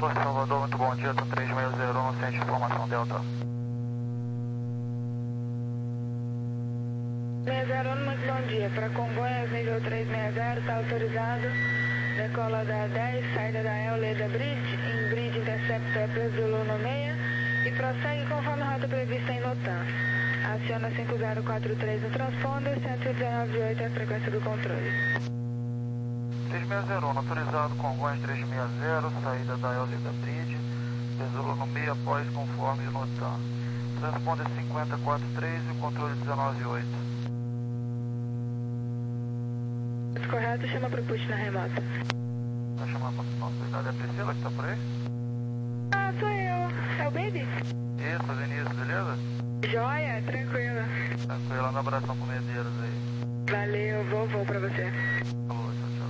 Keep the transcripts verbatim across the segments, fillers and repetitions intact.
Porto Salvador, muito bom dia, tá três seis zero um, centro de informação Delta. seis zero um, muito bom dia, para Congonhas, nível três seis zero, está autorizado, decola da dez, saída da El Leda Bridge, em Bridge Interceptor Zulu no meia, e prossegue conforme a rota prevista em Notan. Aciona cinco zero quatro três no transponder, cento e dezenove vírgula oito é a frequência do controle. três seis zero um, autorizado, Congonhas três seis zero, saída da El Leda Bridge, Zulu no meia, após conforme Notan. Transponder cinquenta quatro três e o controle dezenove oito. Correto, chama para o push na remota. Vai chamar para a cidade, é a Priscila que está por aí? Ah, sou eu. É o Baby? Isso, Vinícius, beleza? Joia, tranquila. Tranquilo, um abração pro Medeiros aí. Valeu, vou, vou pra você. Falou, tchau, tchau.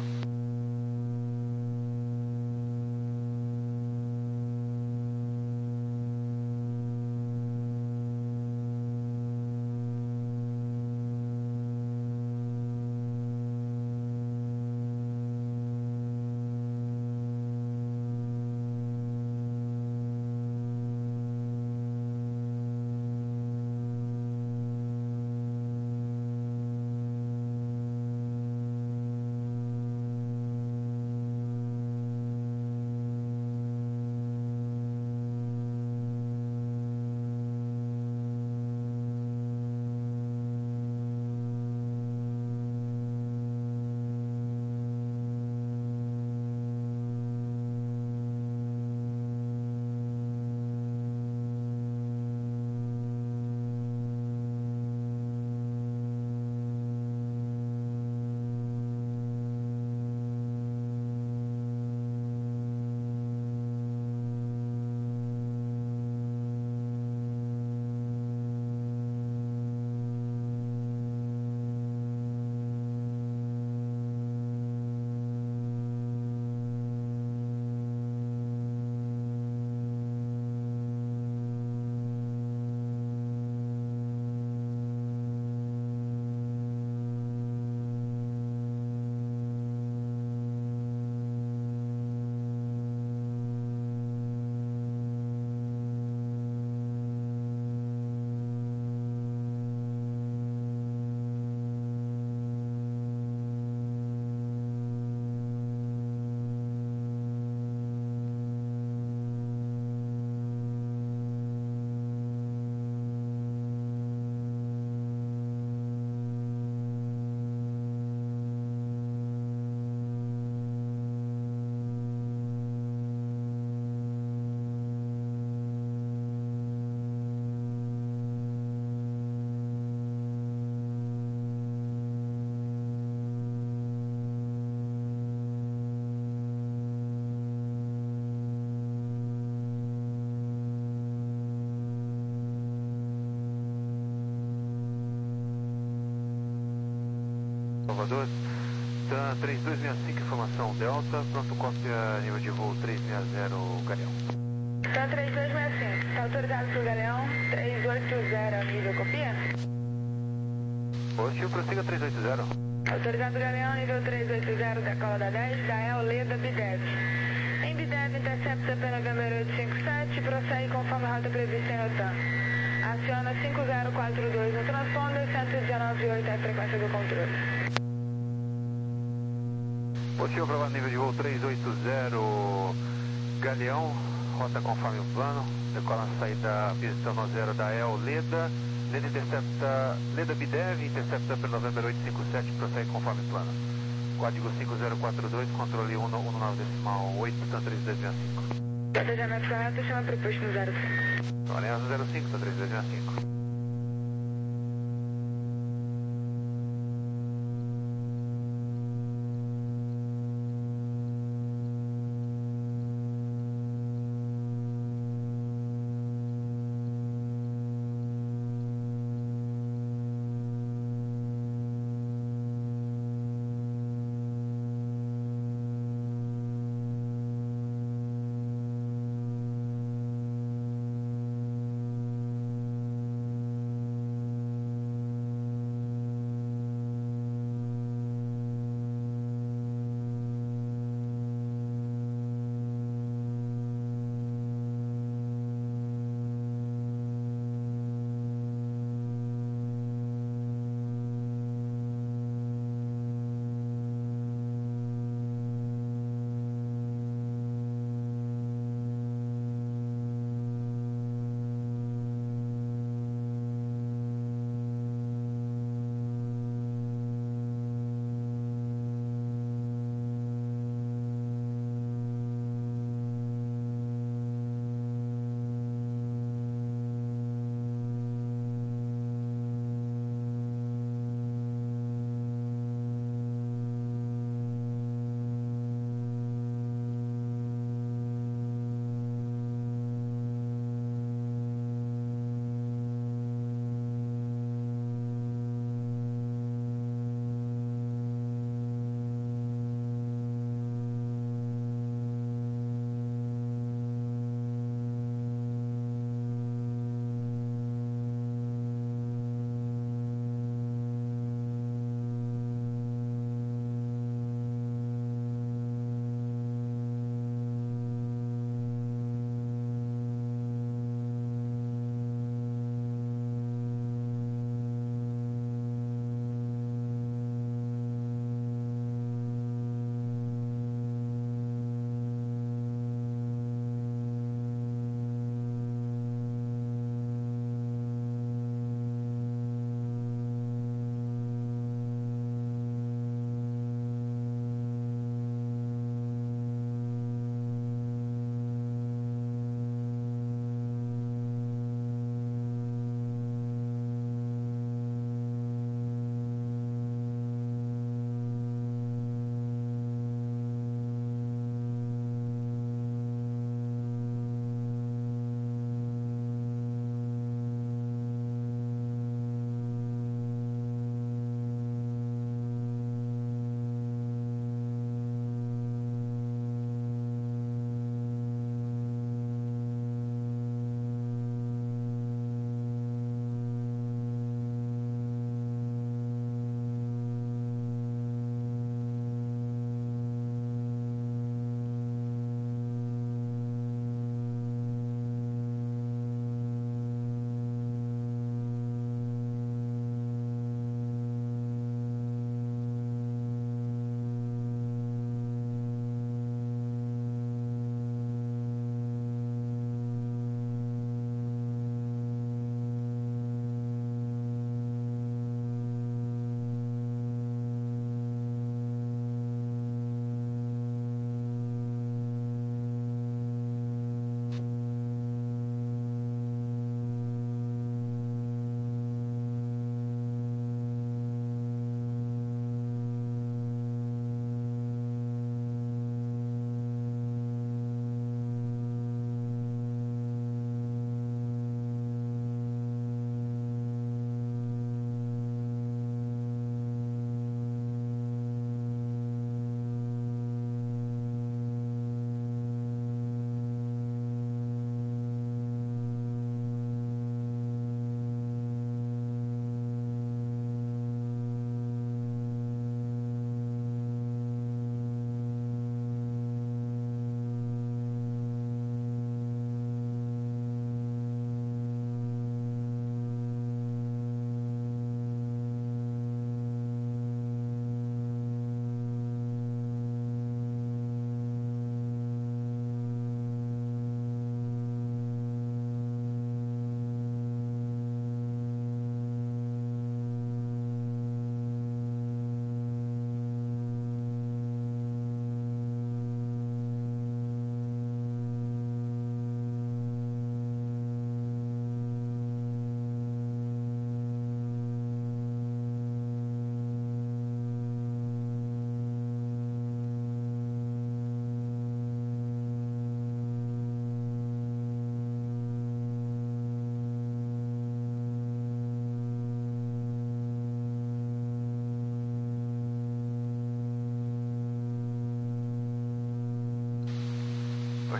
Salvador, tá três dois seis cinco, informação Delta, pronto, cópia nível de voo três seis zero, Galeão. Tá três dois seis cinco, está autorizado para o Galeão, três oito zero, nível copia? Positivo, prossiga três oito zero. Autorizado Galeão, nível três oito zero, decola da dez, da El Leda Bidev. Em Bidev, intercepta pela November oito cinco sete, prossegue conforme a rota prevista em Notan. Aciona cinco zero quatro dois no transponder, cento e dezenove vírgula oito é a frequência do controle. Positivo, aprovado nível de voo três oito zero, Galeão, rota conforme o plano, decola na saída pista no zero da El Leda, Leda intercepta, Leda Bidev, intercepta pelo November oito cinco sete, prossegue conforme o plano. Código cinco zero quatro dois, controle um nove decimal oito, três dois seis cinco. Planejamento correto, chama para o push no zero cinco. Aliança zero cinco, três dois seis cinco.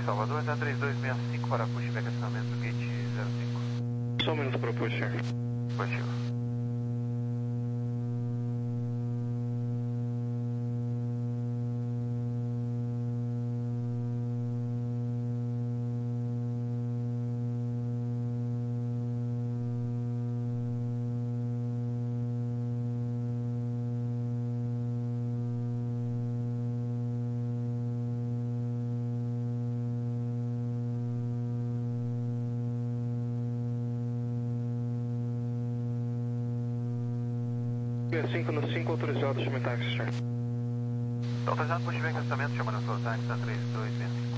Salvador, da três dois seis cinco para pushback acionamento gate zero cinco. Só um minuto para push, senhor. Positivo. cinco no cinco, autorizado, chama táxi, senhor. Autorizado pushback acionamento, chama na sua táxi da três dois seis cinco.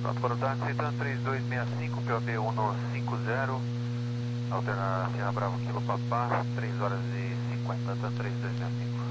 Pronto para o táxi, Citan três dois seis cinco, P O B um cinco zero, alternar Sierra Bravo Kilo Papá, três horas e cinquenta, Tan três dois seis cinco.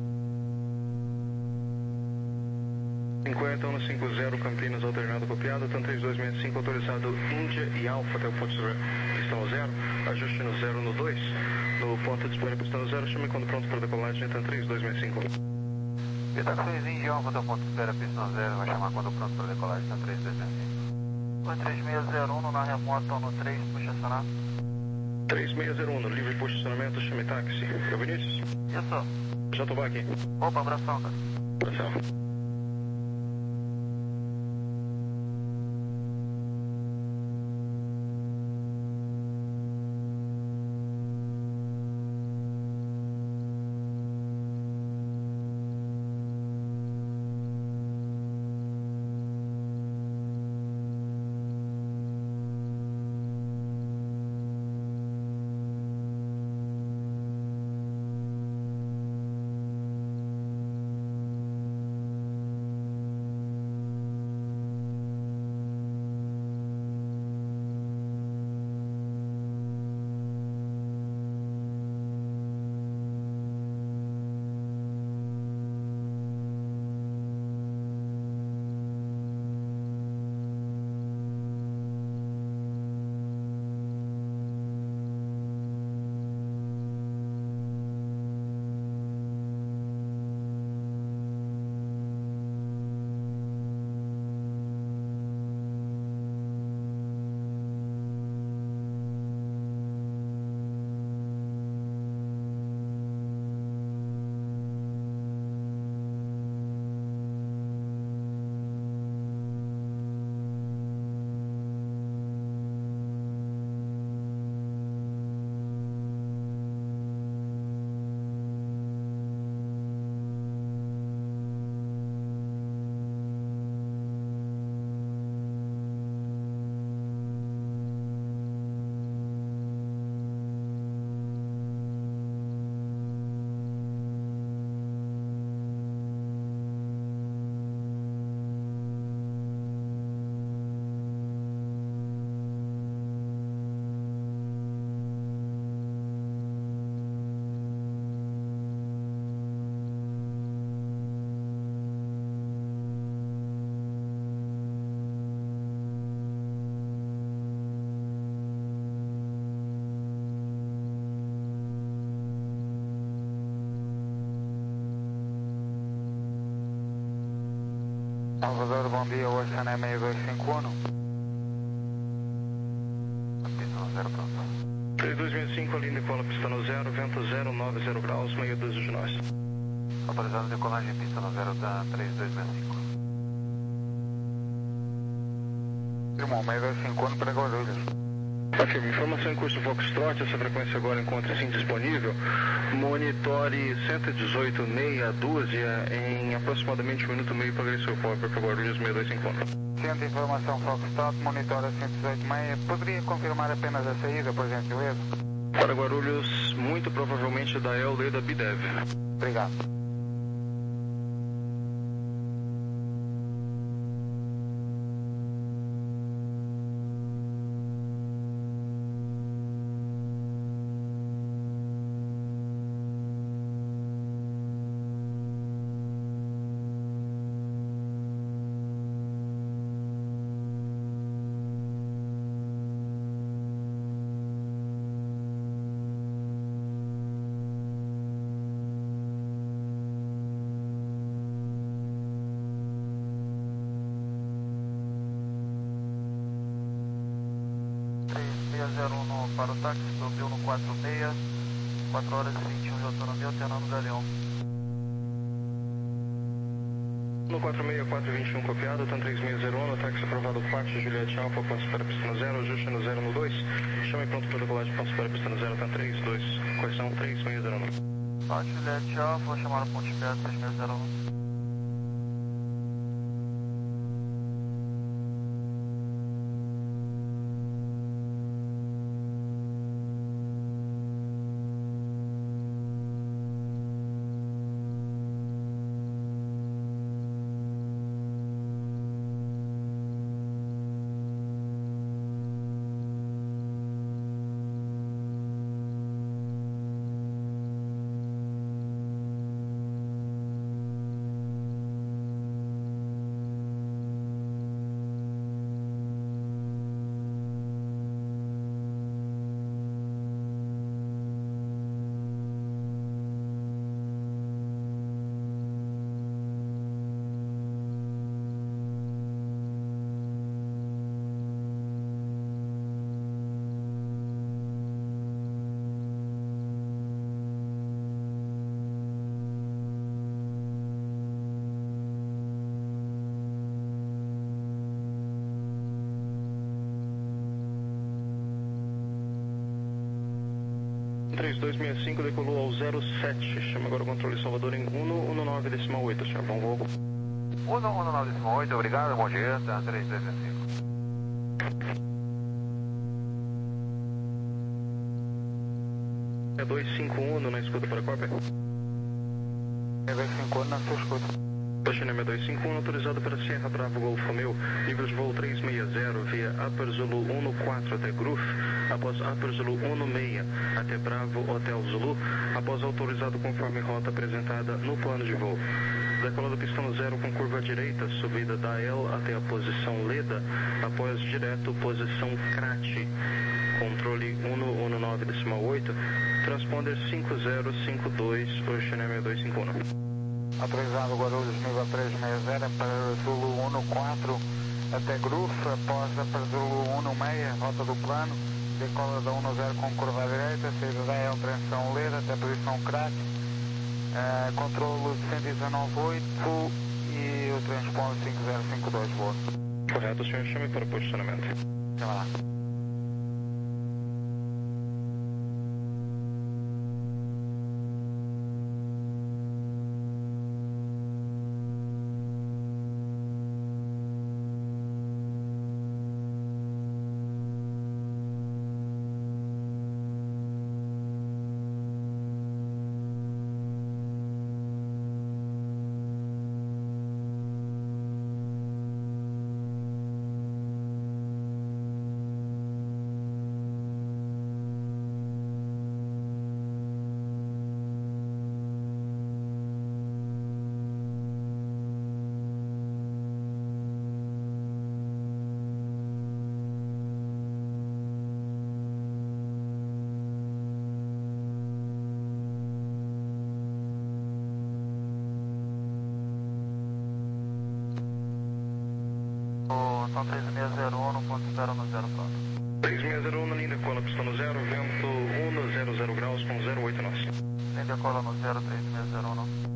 cinquenta, um cinco zero, Campinas, alternado copiado, Tan três dois seis cinco, autorizado Índia e Alfa até o ponto de pistão zero, ajuste no zero no dois, no ponto de espera pistão zero, chame quando pronto para decolagem, Tan três dois seis cinco. Pitaxões Índia e Alfa até o ponto de espera pistão zero, vai chamar quando pronto para decolagem, Tan três dois seis cinco. Oi, três seis zero um na remota no três, puxa acionar. três seis zero um, livre posicionamento, chame táxi. Eu, Vinícius? Isso. Jatobá aqui. Opa, abração, cara. Abração. Salvador, bom dia, o Oceano é seis dois cinco um. Pistão zero pronto. três dois seis cinco, linha decola pista no zero, vento zero, nove zero graus, meia dúzia de nós. Autorizado decolagem pista no zero, Tan três dois seis cinco. Irmão, seis dois cinco um para Guarulhos. Ok, informação em curso Foxtrot, essa frequência agora encontra-se indisponível. Monitore cento e dezoito, meia dúzia em aproximadamente um minuto e meio para ver seu pobre para Guarulhos seis dois cinco um. Centro de informação Foxtrot, monitora cento e dezoito meia. Poderia confirmar apenas a saída, por gentileza? Para Guarulhos, muito provavelmente da E L Leda B D E V. Obrigado. três seis zero um para o táxi, subiu no quatro seis, quatro horas e vinte e um de autonomia, alternando Galeão. No quatro seis quatro vinte e um copiado, Tan três seis zero um, no táxi aprovado quatro, Juliette Alfa, ponto espera pista no zero, ajuste no zero no dois, chame pronto para decolagem, ponto espera pista no zero, Tan três dois, correção três seis zero um. Pode, Juliette Alfa, vou chamar o ponto de espera três seis zero um. três dois seis cinco, decolou ao zero sete. Chama agora o controle Salvador em um um nove decimal oito, senhor. Bom voo. um um nove decimal oito, obrigado, bom dia, tá, três dois seis cinco. É dois cinco um na escuta para a cópia. É dois cinco um na sua escuta. Baixinha dois cinco um, autorizado para Sierra Bravo Golf Romeo, nível de voo trezentos e sessenta, via Upper Zulu um quatro até Groof, após Upper Zulu um seis até Bravo Hotel Zulu, após autorizado conforme rota apresentada no plano de voo. Decolada pistão zero com curva direita, subida da L até a posição Leda, após direto posição Crate. Controle um um nove decimal oito, transponder cinco zero cinco dois, Oceanemia dois cinco um. Autorizado Guarulhos nível trezentos e sessenta para Zulu um quatro até Groof, após a para Zulu um seis, rota do plano, decola da um zero com curva à direita, saída da L, transição Leda até posição Crack, uh, controlo de cento e dezenove ponto oito e o transponder cinco zero cinco dois, boa. Correto, senhor, chame para posicionamento. Chama lá. Então três seis zero um, ponto zero no zero pronto. três seis zero um na linha decola, pistão no zero, vento um zero zero graus com zero oito nós. Linha decola no zero, três seis zero um.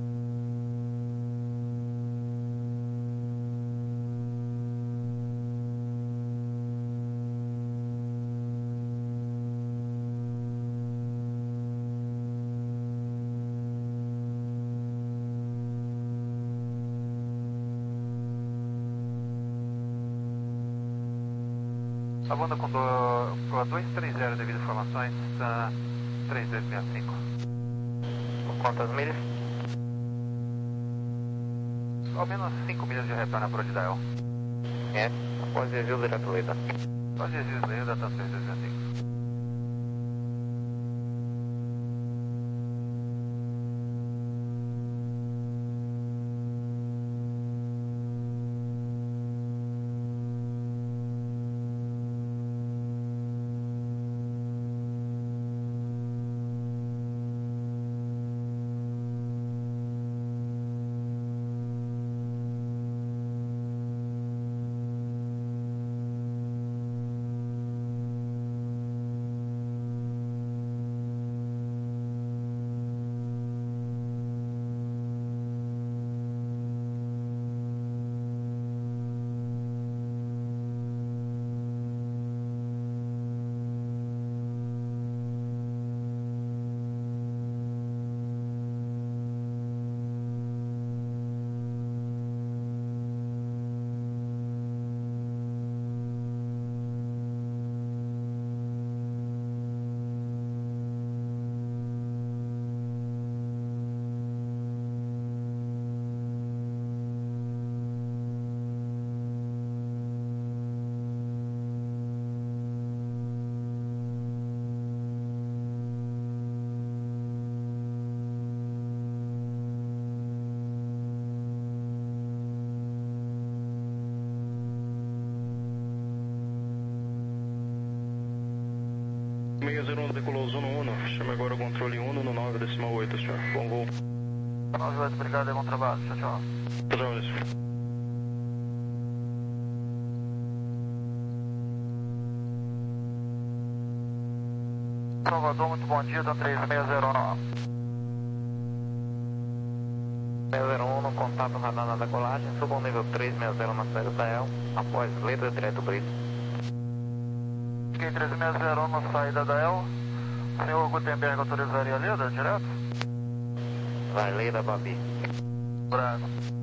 A banda com dois três zero devido a informações, está três dois seis cinco. Quantas milhas? Ao menos cinco milhas de retorno para o Didael. É, após desvio direto Leda. Após desvio Leda, está três dois seis cinco. seis zero um decolou zona um, chama agora o controle um no nove decimal oito, senhor. Bom voo. nove oito, obrigado e bom trabalho. Tchau, tchau. Tchau, tchau, senhor. Salvador, muito bom dia, da três seis zero um. seis zero um no contato radar na decolagem, suba ao nível três seis zero na saída da L, após letra direto bridge. três seis zero um na saída da L, Senhor Gutenberg autorizaria a Leda direto? Vai, Leda, Babi. Bravo.